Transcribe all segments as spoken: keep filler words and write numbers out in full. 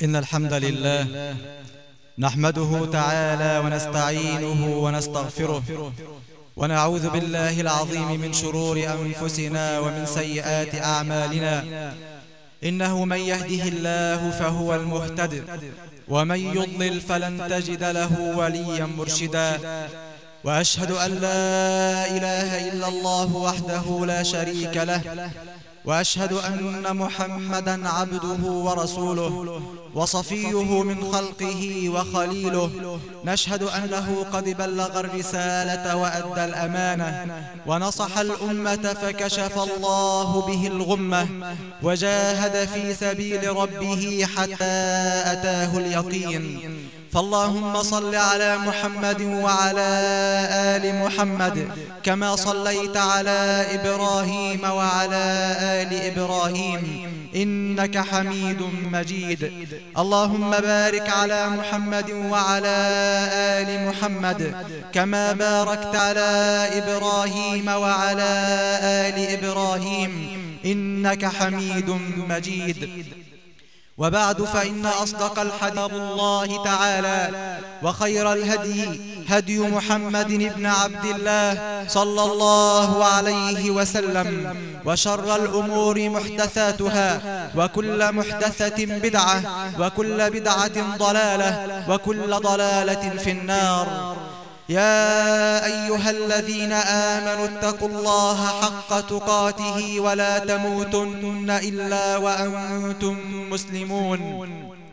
إن الحمد لله نحمده تعالى ونستعينه ونستغفره ونعوذ بالله العظيم من شرور أنفسنا ومن سيئات أعمالنا. إنه من يهده الله فهو المهتد ومن يضلل فلن تجد له وليا مرشدا. وأشهد أن لا إله إلا الله وحده لا شريك له، وأشهد أن محمدا عبده ورسوله وصفيه من خلقه وخليله. نشهد أنه قد بلغ الرسالة وأدى الأمانة ونصح الأمة فكشف الله به الغمة، وجاهد في سبيل ربه حتى أتاه اليقين. فاللهم صل على محمد وعلى آل محمد كما صليت على إبراهيم وعلى آل إبراهيم إنك حميد مجيد. اللهم بارك على محمد وعلى آل محمد كما باركت على إبراهيم وعلى آل إبراهيم إنك حميد مجيد. وبعد، فإن أصدق الحديث الله تعالى، وخير الهدي هدي محمد بن عبد الله صلى الله عليه وسلم، وشر الأمور محدثاتها، وكل محدثة بدعة، وكل بدعة ضلالة، وكل ضلالة في النار. يا أيها الذين آمنوا اتقوا الله حق تقاته ولا تموتن إلا وأنتم مسلمون.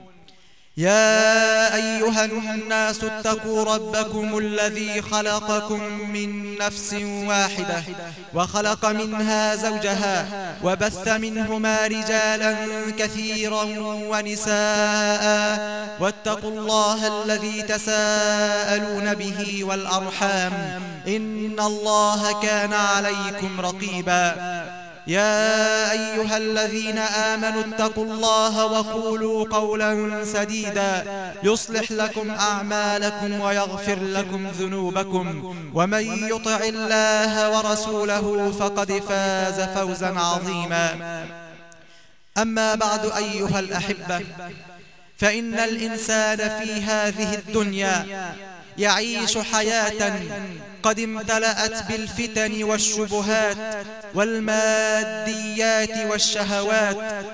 يا أيها الناس اتقوا ربكم الذي خلقكم من نفس واحدة وخلق منها زوجها وبث منهما رجالا كثيرا ونساء، واتقوا الله الذي تساءلون به والأرحام إن الله كان عليكم رقيبا. يا أيها الذين آمنوا اتقوا الله وقولوا قولا سديدا يصلح لكم أعمالكم ويغفر لكم ذنوبكم، ومن يطع الله ورسوله فقد فاز فوزا عظيما. أما بعد، أيها الأحبة، فإن الإنسان في هذه الدنيا يعيش حياة قد امتلأت بالفتن والشبهات والماديات والشهوات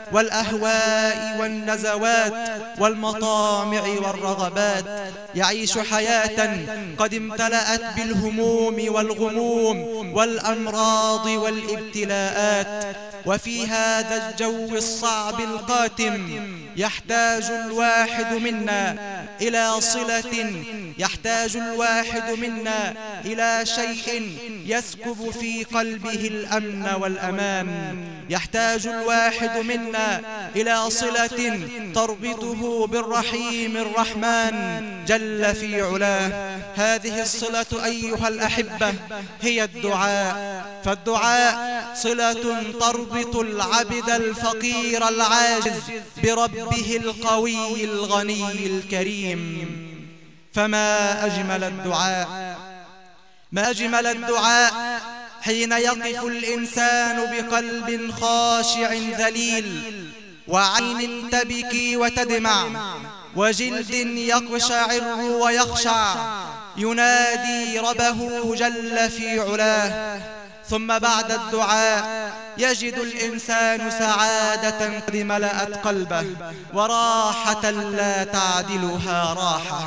والأهواء والنزوات والمطامع والرغبات. يعيش حياة قد امتلأت بالهموم والغموم والأمراض والابتلاءات. وفي هذا الجو الصعب القاتم يحتاج الواحد منا إلى صلة، يحتاج الواحد منا إلى شيء يسكب في قلبه الأمن والأمان. يحتاج الواحد منا إلى صلة تربطه بالرحيم الرحمن جل في علاه. هذه الصلة أيها الأحبة هي الدعاء، فالدعاء صلة تربط العبد الفقير العاجز بربه القوي الغني الكريم. فما أجمل الدعاء، ما أجمل الدعاء حين يقف الإنسان بقلب خاشع ذليل، وعين تبكي وتدمع، وجلد يقشعر ويخشع، ينادي ربه جل في علاه. ثم بعد الدعاء يجد الإنسان سعادة قد ملأت قلبه، وراحة لا تعدلها راحة.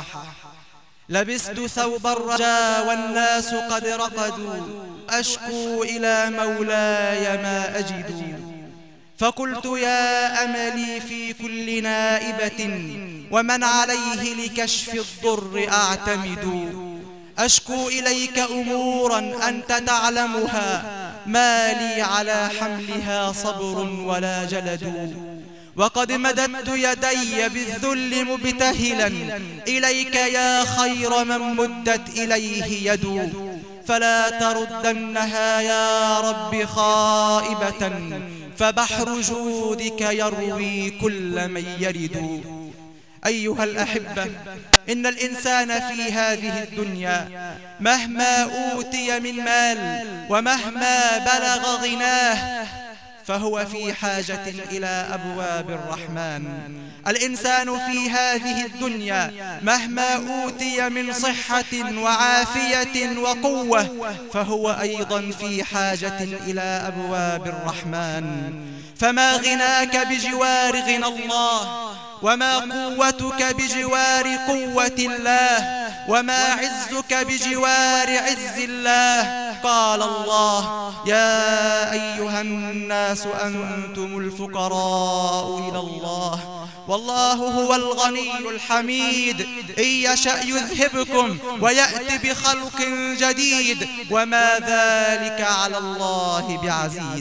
لبست ثوب الرجاء والناس قد رقدوا، أشكو إلى مولاي ما أجد. فقلت يا أملي في كل نائبة، ومن عليه لكشف الضر أعتمد. أشكو إليك أمورا أنت تعلمها، ما لي على حملها صبر ولا جلد. وقد مددت يدي بالذل مبتهلا إليك يا خير من مدت إليه يد. فلا تردنها يا رب خائبة، فبحر جودك يروي كل من يرد. أيها الأحبة، إن الإنسان في هذه الدنيا مهما أوتي من مال ومهما بلغ غناه، فهو في حاجة إلى أبواب الرحمن. الإنسان في هذه الدنيا مهما أوتي من صحة وعافية وقوة فهو أيضا في حاجة إلى أبواب الرحمن. فما غناك بجوار غنى الله، وما قوتك بجوار قوة الله، وما عزك بجوار عز الله. قال الله: يا أيها الناس أنتم الفقراء إلى الله والله هو الغني الحميد، إن يشأ يذهبكم ويأتي بخلق جديد وما ذلك على الله بعزيز.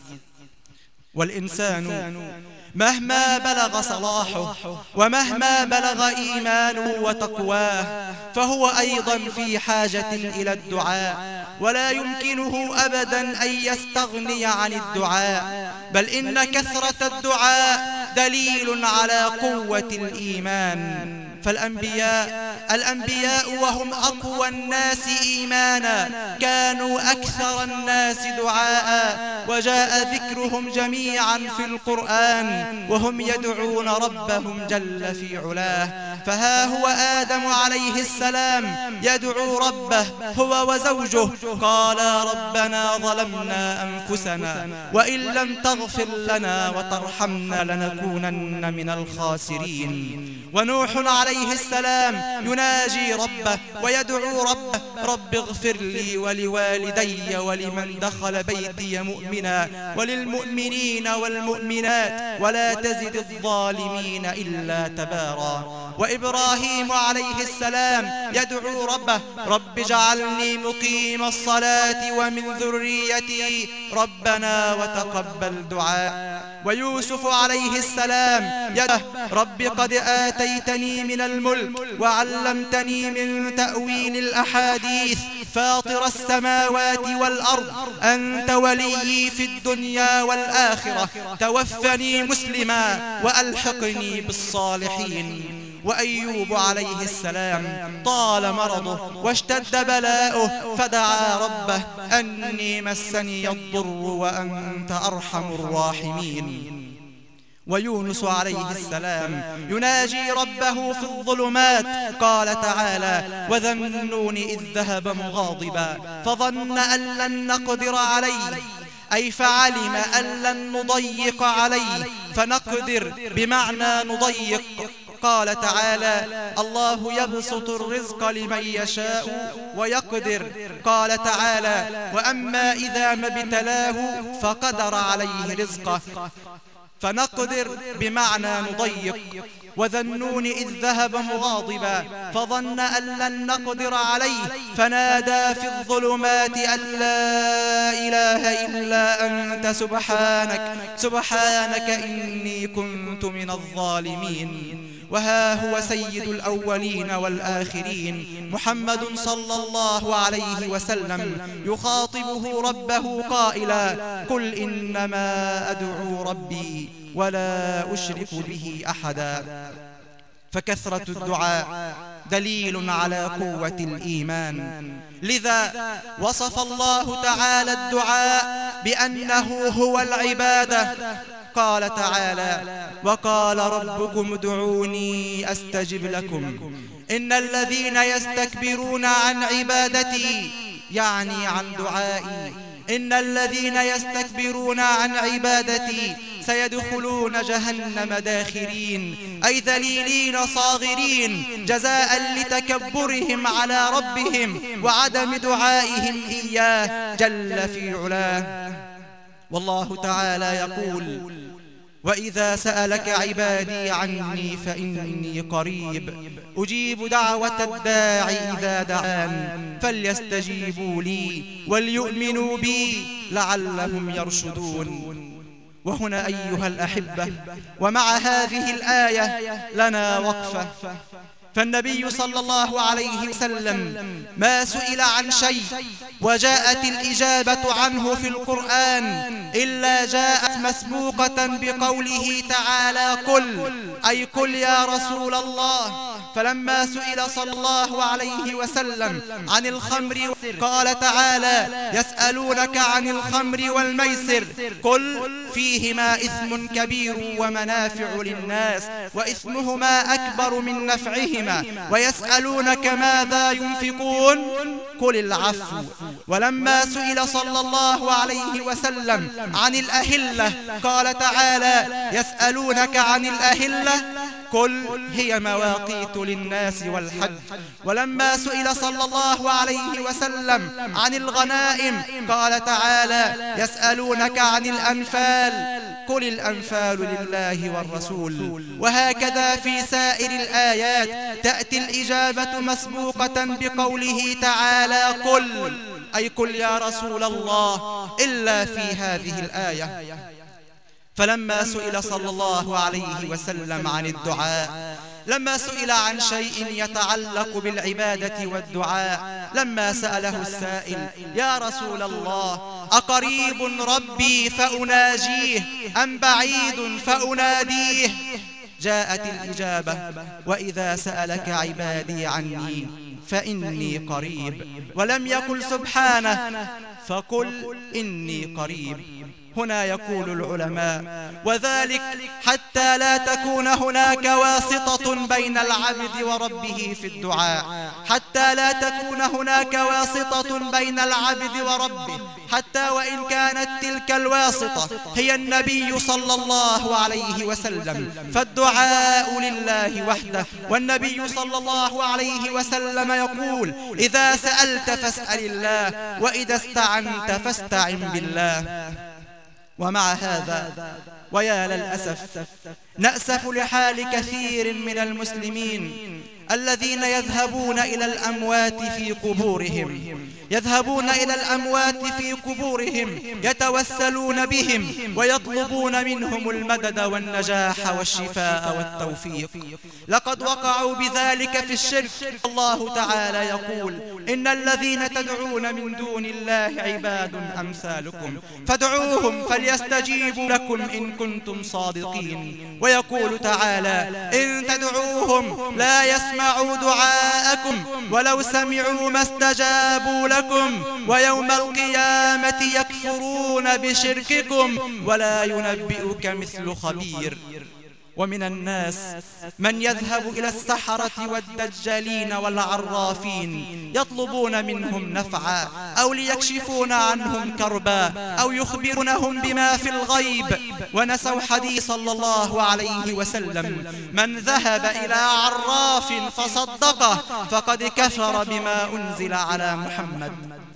والإنسان مهما بلغ صلاحه ومهما بلغ إيمانه وتقواه فهو أيضا في حاجة إلى الدعاء، ولا يمكنه أبدا أن يستغني عن الدعاء، بل إن كثرة الدعاء دليل على قوة الإيمان. فالأنبياء الأنبياء وهم أقوى الناس إيمانا كانوا أكثر الناس دعاء، وجاء ذكرهم جميعا في القرآن وهم يدعون ربهم جل في علاه. فها هو آدم عليه السلام يدعو ربه هو وزوجه، قالا ربنا ظلمنا أنفسنا وإن لم تغفر لنا وترحمنا لنكونن من الخاسرين. ونوح عليه السلام يناجي ربه ويدعو ربه: رب اغفر لي ولوالدي ولمن دخل بيتي مؤمنا وللمؤمنين والمؤمنات ولا تزد الظالمين إلا تبارا. وإبراهيم عليه السلام يدعو ربه: رب اجعلني مقيم الصلاة ومن ذريتي ربنا وتقبل دعاء. ويوسف عليه السلام يدعو: رب قد آتيتني من الملك وعلمتني من تأويل الأحاديث فاطر السماوات والأرض أنت وليي في الدنيا والآخرة توفني مسلما وألحقني بالصالحين. وأيوب عليه السلام طال مرضه واشتد بلاؤه فدعا ربه: أني مسني الضر وأنت أرحم الراحمين. ويونس عليه السلام يناجي ربه في الظلمات، قال تعالى: وذا النون إذ ذهب مغاضبا فظن أن لن نقدر عليه، أي فعلم أن لن نضيق عليه، فنقدر بمعنى نضيق. قال تعالى: الله يبسط الرزق لمن يشاء ويقدر. قال تعالى: وأما إذا ما ابتلاه فقدر عليه رزقه، فنقدر بمعنى نضيق. وذا النون إذ ذهب مغاضبا فظن أن لن نقدر عليه فنادى في الظلمات أن لا إله إلا أنت سبحانك سبحانك إني كنت من الظالمين. وها هو سيد الأولين والآخرين محمد صلى الله عليه وسلم يخاطبه ربه قائلا: قل إنما أدعو ربي ولا أشرك به أحدا. فكثرة الدعاء دليل على قوة الإيمان، لذا وصف الله تعالى الدعاء بأنه هو العبادة. قال تعالى: وقال ربكم ادعوني أستجب لكم إن الذين يستكبرون عن عبادتي، يعني عن دعائي، إن الذين يستكبرون عن عبادتي سيدخلون جهنم داخرين، أي ذليلين صاغرين جزاء لتكبرهم على ربهم وعدم دعائهم إياه جل في علاه. والله تعالى يقول: وإذا سألك عبادي عني فإني قريب أجيب دعوة الداع إذا دعان فليستجيبوا لي وليؤمنوا بي لعلهم يرشدون. وهنا أيها الأحبة ومع هذه الآية لنا وقفة. فالنبي صلى الله عليه وسلم ما سئل عن شيء وجاءت الإجابة عنه في القرآن إلا جاءت مسبوقة بقوله تعالى: قل، أي قل يا رسول الله. فلما سئل صلى الله عليه وسلم عن الخمر قال تعالى: يسألونك عن الخمر والميسر قل فيهما إثم كبير ومنافع للناس وإثمهما أكبر من نفعهما ويسألونك ماذا ينفقون قل العفو. ولما سئل صلى الله عليه وسلم عن الأهلة قال تعالى: يسألونك عن الأهلة قل هي مواقيت للناس والحج. ولما سئل صلى الله عليه وسلم عن الغنائم قال تعالى: يسألونك عن الأنفال قل الأنفال لله والرسول. وهكذا في سائر الآيات تأتي الإجابة مسبوقة بقوله تعالى: قل، أي قل يا رسول الله، إلا في هذه الآية. فلما سئل صلى الله عليه وسلم عن الدعاء، لما سئل عن شيء يتعلق بالعبادة والدعاء، لما سأله السائل: يا رسول الله، أقريب ربي فأناجيه أم بعيد فأناديه؟ جاءت الإجابة: وإذا سألك عبادي عني فإني قريب. ولم يقل سبحانه فقل إني قريب. هنا يقول العلماء: وذلك حتى لا تكون هناك واسطة بين العبد وربه في الدعاء، حتى لا تكون هناك واسطة بين العبد وربه، حتى وإن كانت تلك الواسطة هي النبي صلى الله عليه وسلم، فالدعاء لله وحده. والنبي صلى الله عليه وسلم يقول: إذا سألت فاسأل الله، وإذا استعنت فاستعن بالله. ومع هذا ويا للأسف نأسف لحال كثير من المسلمين الذين يذهبون إلى الأموات في قبورهم، يذهبون إلى الأموات في قبورهم يتوسلون بهم ويطلبون منهم المدد والنجاح والشفاء والتوفيق. لقد وقعوا بذلك في الشرك. الله تعالى يقول: إن الذين تدعون من دون الله عباد أمثالكم فادعوهم فليستجيبوا لكم إن كنتم صادقين. ويقول تعالى: إن تدعوهم لا يسمعوا دعاءكم ولو سمعوا ما استجابوا لكم ويوم القيامة يكفرون بشرككم ولا ينبئك مثل خبير. ومن الناس من يذهب إلى السحرة والدجالين والعرافين يطلبون منهم نفعا أو ليكشفون عنهم كربا أو يخبرونهم بما في الغيب، ونسوا حديث صلى الله عليه وسلم: من ذهب إلى عراف فصدقه فقد كفر بما أنزل على محمد.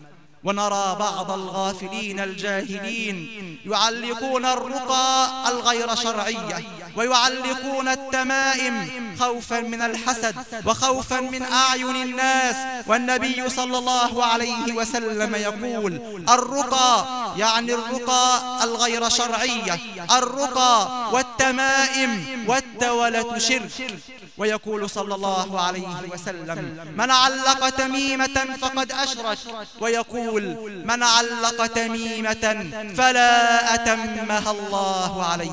ونرى بعض الغافلين الجاهلين يعلقون الرقى الغير شرعية ويعلقون التمائم خوفا من الحسد وخوفا من أعين الناس. والنبي صلى الله عليه وسلم يقول: الرقى، يعني الرقى الغير شرعية، الرقى والتمائم والتولة شرك. ويقول صلى الله عليه وسلم: من علق تميمة فقد أشرك. ويقول: من علق تميمة فلا أتمها الله عليه.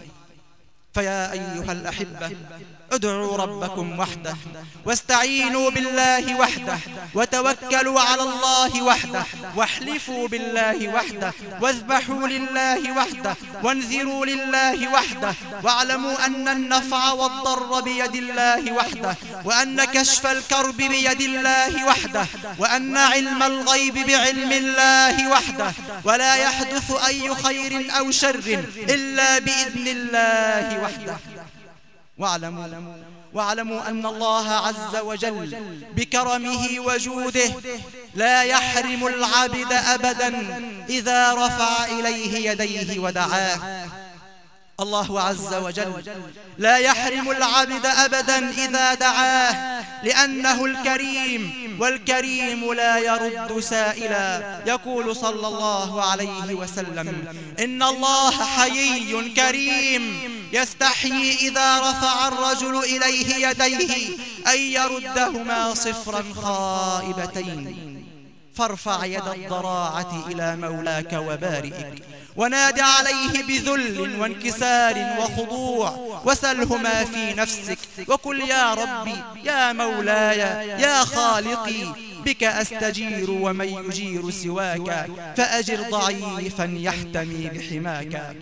فيا أيها الأحبة، ادعوا ربكم وحده واستعينوا بالله وحده وتوكلوا على الله وحده واحلفوا بالله وحده واذبحوا لله وحده وانذروا لله وحده، واعلموا أن النفع والضر بيد الله وحده، وأن كشف الكرب بيد الله وحده، وأن علم الغيب بعلم الله وحده، ولا يحدث أي خير أو شر إلا بإذن الله وحده. واعلموا واعلموا أن الله عز وجل بكرمه وجوده لا يحرم العبد أبدا إذا رفع إليه يديه ودعاه. الله عز وجل لا يحرم العبد أبدا إذا دعاه، لأنه الكريم، والكريم لا يرد سائلا. يقول صلى الله عليه وسلم: إن الله حيي كريم يستحيي إذا رفع الرجل إليه يديه أن يردهما صفرا خائبتين. فارفع يد الضراعة إلى مولاك وبارئك، وناد عليه بذل وانكسار وخضوع، وسله ما في نفسك وقل يا ربي يا مولاي يا خالقي بك أستجير ومن يجير سواك، فأجر ضعيفا يحتمي بحماك.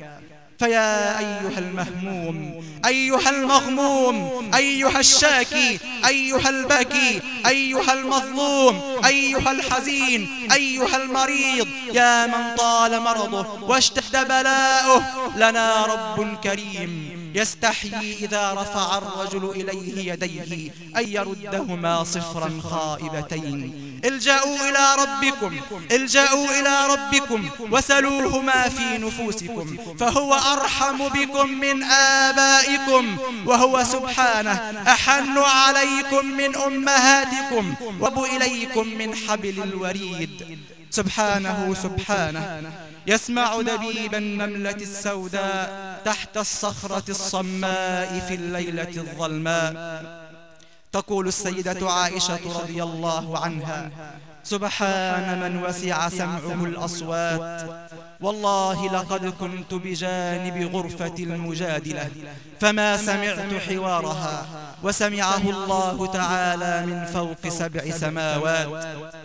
فيا أيها المهموم أيها المغموم أيها الشاكي أيها البكي أيها المظلوم أيها الحزين أيها المريض، يا من طال مرضه واشتد بلاؤه، لنا رب كريم يستحيي إذا رفع الرجل إليه يديه أن يردهما صفرا خائبتين. الجأوا إلى ربكم الجأوا إلى ربكم وسلوه ما في نفوسكم، فهو أرحم بكم من آبائكم، وهو سبحانه أحن عليكم من أمهاتكم، وأب إليكم من حبل الوريد. سبحانه سبحانه يسمع دبيب النملة السوداء تحت الصخرة الصماء في الليلة الظلماء. تقول السيدة عائشة رضي الله عنها: سبحان من وسع سمعه الأصوات، والله لقد كنت بجانب غرفة المجادلة فما سمعت حوارها، وسمعه الله تعالى من فوق سبع سماوات.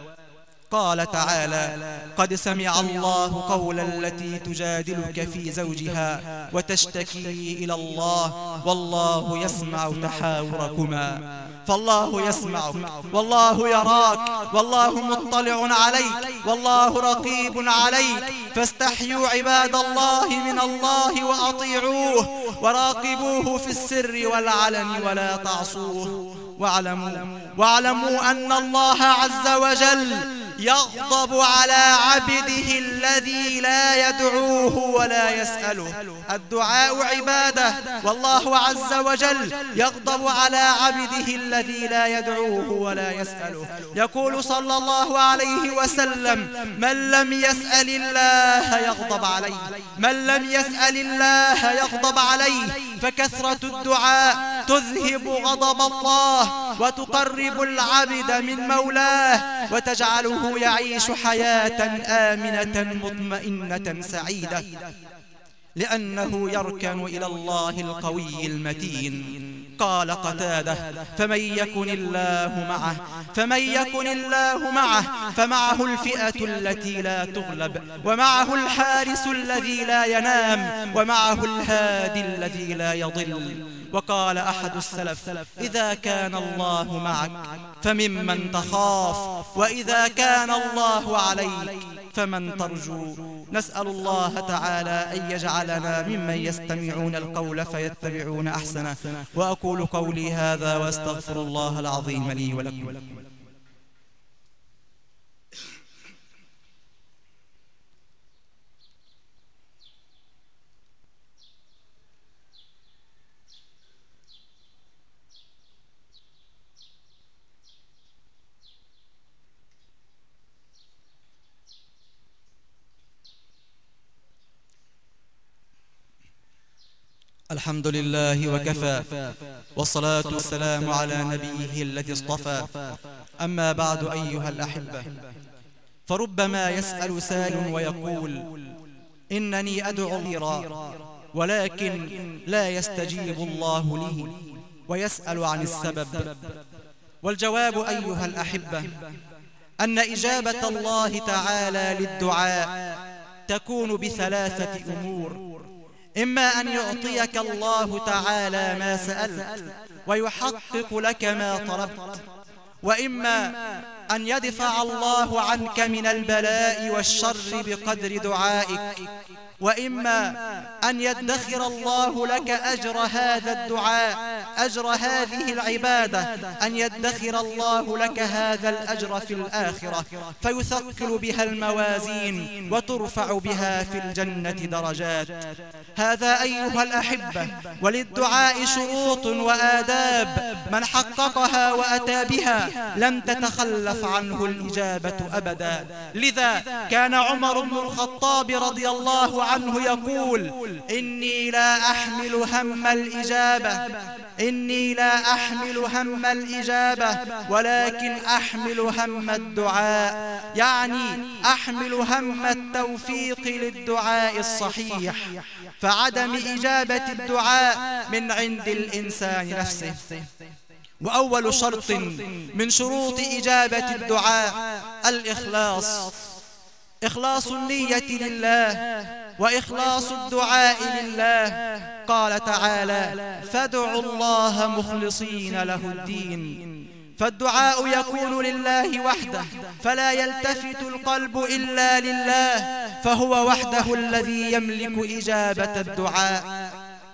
قال تعالى: قد سمع الله قول التي تجادلك في زوجها وتشتكي إلى الله والله يسمع تحاوركما. فالله يسمعك والله يراك والله مطلع عليك والله رقيب عليك، فاستحيوا عباد الله من الله وأطيعوه وراقبوه في السر والعلن ولا تعصوه. واعلموا واعلموا أن الله عز وجل يغضب على عبده الذي لا يدعوه ولا يسأله. الدعاء عبادة، والله عز وجل يغضب على عبده الذي لا يدعوه ولا يسأله. يقول صلى الله عليه وسلم: من لم يسأل الله يغضب عليه، من لم يسأل الله يغضب عليه. فكثرة الدعاء تذهب غضب الله وتقرب العبد من مولاه وتجعله يعيش حياة آمنة مطمئنة سعيدة، لأنه يركن إلى الله القوي المتين. قال قتادة: فمن يكن الله معه فمن يكن الله معه فمعه الفئة التي لا تغلب، ومعه الحارس الذي لا ينام، ومعه الهادي الذي لا يضل. وقال أحد السلف: إذا كان الله معك فممن تخاف، وإذا كان الله عليك فمن ترجو. نسأل الله تعالى أن يجعلنا ممن يستمعون القول فيتبعون أحسنه. وأقول قولي هذا وأستغفر الله العظيم لي ولكم. الحمد لله وكفى، والصلاة والسلام على نبيه الذي اصطفى. أما بعد أيها الأحبة، فربما يسأل سائل ويقول: إنني أدعو الله ولكن لا يستجيب الله لي، ويسأل عن السبب. والجواب أيها الأحبة أن إجابة الله تعالى للدعاء تكون بثلاثة أمور: إما أن يعطيك الله تعالى ما سألت ويحقق لك ما طلبت، وإما أن يدفع الله عنك من البلاء والشر بقدر دعائك، وإما أن يدخر الله لك أجر هذا الدعاء، أجر هذه العبادة، أن يدخر الله لك هذا الأجر في الآخرة فيثقل بها الموازين وترفع بها في الجنة درجات. هذا أيها الأحبة، وللدعاء شروط وآداب، من حققها وأتى بها لم تتخلف عنه الإجابة أبدا. لذا كان عمر بن الخطاب رضي الله عنه عنه يقول: إني لا أحمل هم الإجابة إني لا أحمل هم الإجابة ولكن أحمل هم الدعاء، يعني أحمل هم التوفيق للدعاء الصحيح، فعدم إجابة الدعاء من عند الإنسان نفسه. وأول شرط من شروط إجابة الدعاء الإخلاص، إخلاص النية لله وإخلاص الدعاء لله. قال تعالى: فادعوا الله مخلصين له الدين. فالدعاء يكون لله وحده، فلا يلتفت القلب إلا لله، فهو وحده الذي يملك إجابة الدعاء.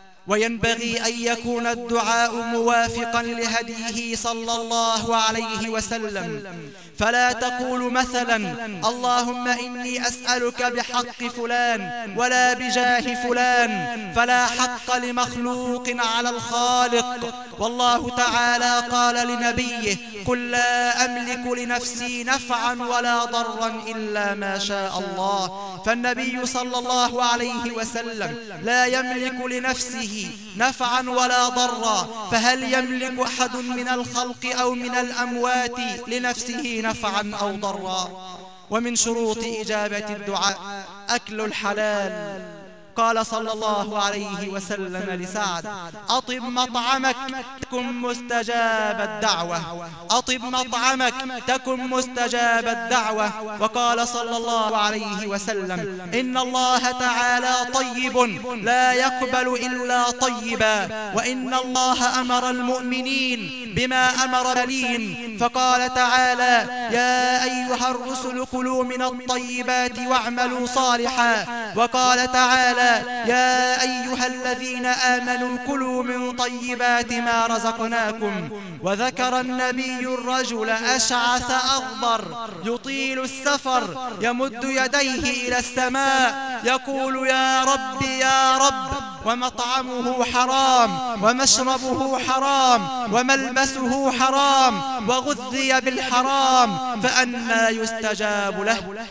وينبغي أن يكون الدعاء موافقا لهديه صلى الله عليه وسلم، فلا تقول مثلا: اللهم إني أسألك بحق فلان ولا بجاه فلان، فلا حق لمخلوق على الخالق. والله تعالى قال لنبيه: قل لا أملك لنفسي نفعا ولا ضرا إلا ما شاء الله. فالنبي صلى الله عليه وسلم لا يملك لنفسه نفعا ولا ضرا، فهل يملك أحد من الخلق أو من الأموات لنفسه نفعا أو ضرا؟ ومن شروط إجابة الدعاء أكل الحلال. قال صلى الله عليه وسلم لسعد: أطب مطعمك تكن مستجاب الدعوة أطب مطعمك تكن مستجاب الدعوة. وقال صلى الله عليه وسلم: إن الله تعالى طيب لا يقبل إلا طيبا، وإن الله أمر المؤمنين بما أمر المرسلين، فقال تعالى: يا أيها الرسل كلوا من الطيبات واعملوا صالحا. وقال تعالى: يا أيها الذين آمنوا كلوا من طيبات ما رزقناكم. وذكر النبي الرجل أشعث أغبر يطيل السفر يمد يديه إلى السماء يقول: يا رب يا رب، ومطعمه حرام ومشربه حرام وملبسه حرام وغذي بالحرام، فأنى يستجاب له؟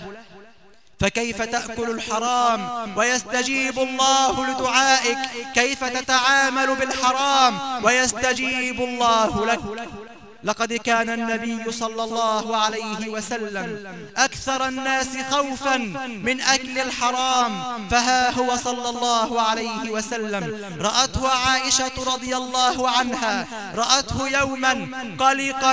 فكيف تأكل الحرام ويستجيب الله لدعائك؟ كيف تتعامل بالحرام ويستجيب الله لك؟ لقد كان النبي صلى الله عليه وسلم أكثر الناس خوفا من أكل الحرام، فها هو صلى الله عليه وسلم رأته عائشة رضي الله عنها، رأته يوما قلقا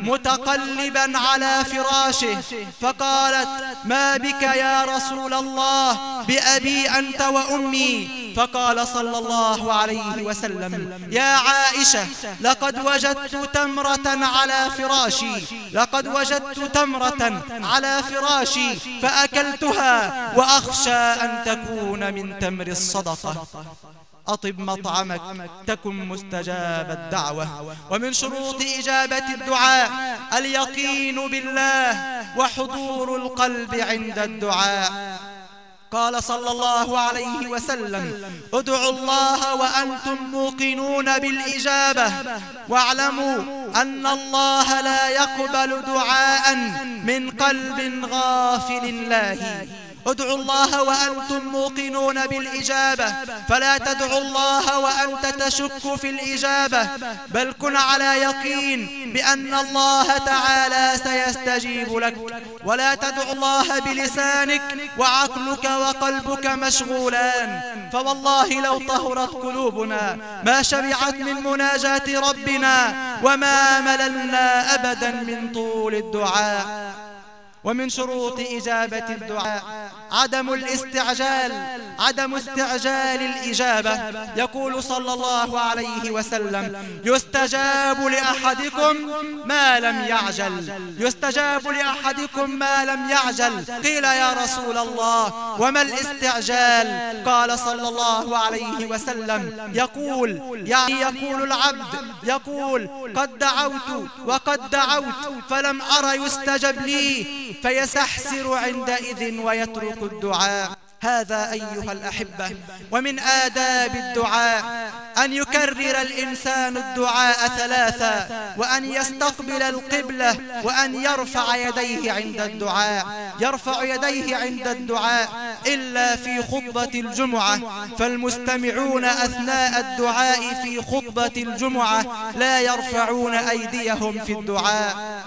متقلبا على فراشه، فقالت: ما بك يا رسول الله؟ بأبي أنت وأمي. فقال صلى الله عليه وسلم: يا عائشة، لقد وجدت تمرة على فراشي لقد وجدت تمرة على فراشي فأكلتها، وأخشى أن تكون من تمر الصدقة. أطب مطعمك تكن مستجاب الدعوة. ومن شروط إجابة الدعاء اليقين بالله وحضور القلب عند الدعاء. قال صلى الله عليه وسلم: ادعوا الله وأنتم موقنون بالإجابة، واعلموا أن الله لا يقبل دعاء من قلب غافل الله. ادعوا الله وأنتم موقنون بالإجابة، فلا تدعوا الله وأنت تشك في الإجابة، بل كن على يقين بأن الله تعالى سيستجيب لك. ولا تدعوا الله بلسانك وعقلك وقلبك مشغولان، فوالله لو طهرت قلوبنا ما شبعت من مناجاة ربنا، وما مللنا أبدا من طول الدعاء. ومن شروط إجابة الدعاء عدم الاستعجال عدم استعجال الإجابة. يقول صلى الله عليه وسلم: يستجاب لأحدكم ما لم يعجل يستجاب لأحدكم ما لم يعجل. قيل: يا رسول الله، وما الاستعجال؟ قال صلى الله عليه وسلم: يقول يعني يقول العبد يقول: قد دعوت وقد دعوت فلم أر يستجب لي، فيستحسر عندئذ ويترك الدعاء. هذا أيها الأحبة. ومن آداب الدعاء أن يكرر الإنسان الدعاء ثلاثا، وأن يستقبل القبلة، وأن يرفع يديه عند الدعاء. يرفع يديه عند الدعاء إلا في خطبة الجمعة، فالمستمعون أثناء الدعاء في خطبة الجمعة لا يرفعون أيديهم في الدعاء.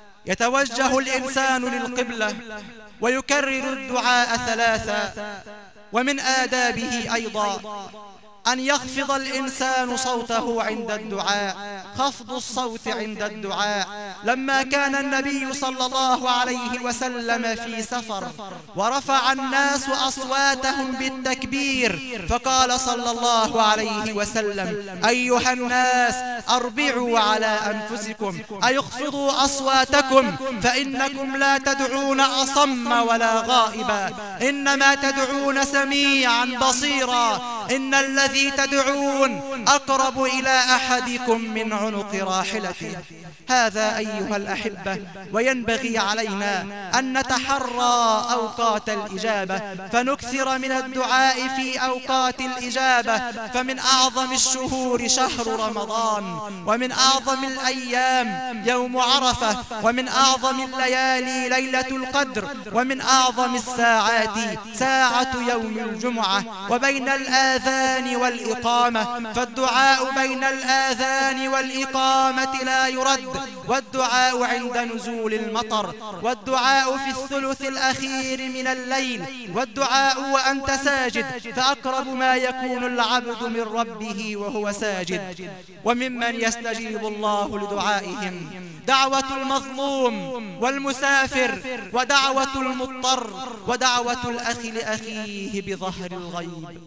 يتوجه الإنسان للقبلة ويكرر الدعاء ثلاثا. ومن آدابه أيضا أن يخفض الإنسان صوته عند الدعاء. خفض الصوت عند الدعاء. لما كان النبي صلى الله عليه وسلم في سفر ورفع الناس أصواتهم بالتكبير، فقال صلى الله عليه وسلم: أيها الناس أربعوا على أنفسكم، أي اخفضوا أصواتكم، فإنكم لا تدعون أصم ولا غائبا، إنما تدعون سميعا بصيرا، إن الذي تدعون أقرب إلى أحدكم من عنق راحلته. هذا أيها الأحبة. وينبغي علينا أن نتحرى أوقات الإجابة، فنكثر من الدعاء في أوقات الإجابة. فمن أعظم الشهور شهر رمضان، ومن أعظم الأيام يوم عرفة، ومن أعظم الليالي ليلة القدر، ومن أعظم الساعات ساعة يوم الجمعة. وبين الآذان والإقامة، فالدعاء بين الآذان والإقامة لا يرد، والدعاء عند نزول المطر، والدعاء في الثلث الأخير من الليل، والدعاء وأنت ساجد، فأقرب ما يكون العبد من ربه وهو ساجد. وممن يستجيب الله لدعائهم دعوة المظلوم والمسافر، ودعوة المضطر، ودعوة الأخ لأخيه بظهر الغيب.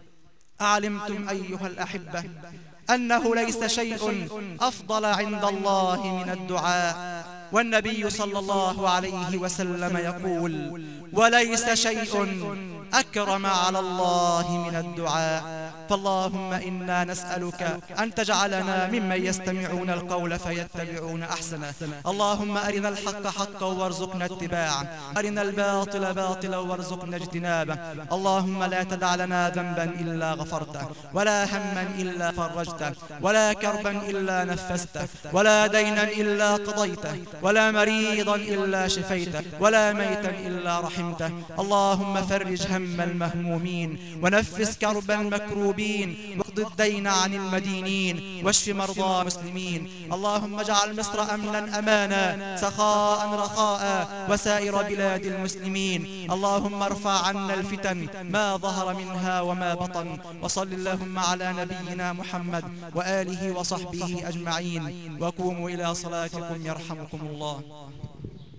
أعلمتم أيها الأحبة أنه ليس شيء أفضل عند الله من الدعاء، والنبي صلى الله عليه وسلم يقول: وليس شيء أكرم على الله من الدعاء. فاللهم إنا نسألك أن تجعلنا ممن يستمعون القول فيتبعون أحسنه. اللهم أرنا الحق حقا وارزقنا اتباعه، أرنا الباطل باطلا وارزقنا اجتنابه. اللهم لا تدع لنا ذنبا إلا غفرته، ولا هما إلا فرجته، ولا كربا إلا نفسته، ولا دينا إلا قضيته، ولا مريضا إلا شفيته، ولا ميتا إلا رحمته. اللهم فرج هم المهمومين، ونفس كرب المكروبين، واقض الدين عن المدينين، واشف مرضى المسلمين. اللهم اجعل مصر أمنا أمانا، سخاء رخاء، وسائر بلاد المسلمين. اللهم ارفع عنا الفتن ما ظهر منها وما بطن. وصل اللهم على نبينا محمد وآله وصحبه أجمعين، وقوموا إلى صلاتكم يرحمكم الله.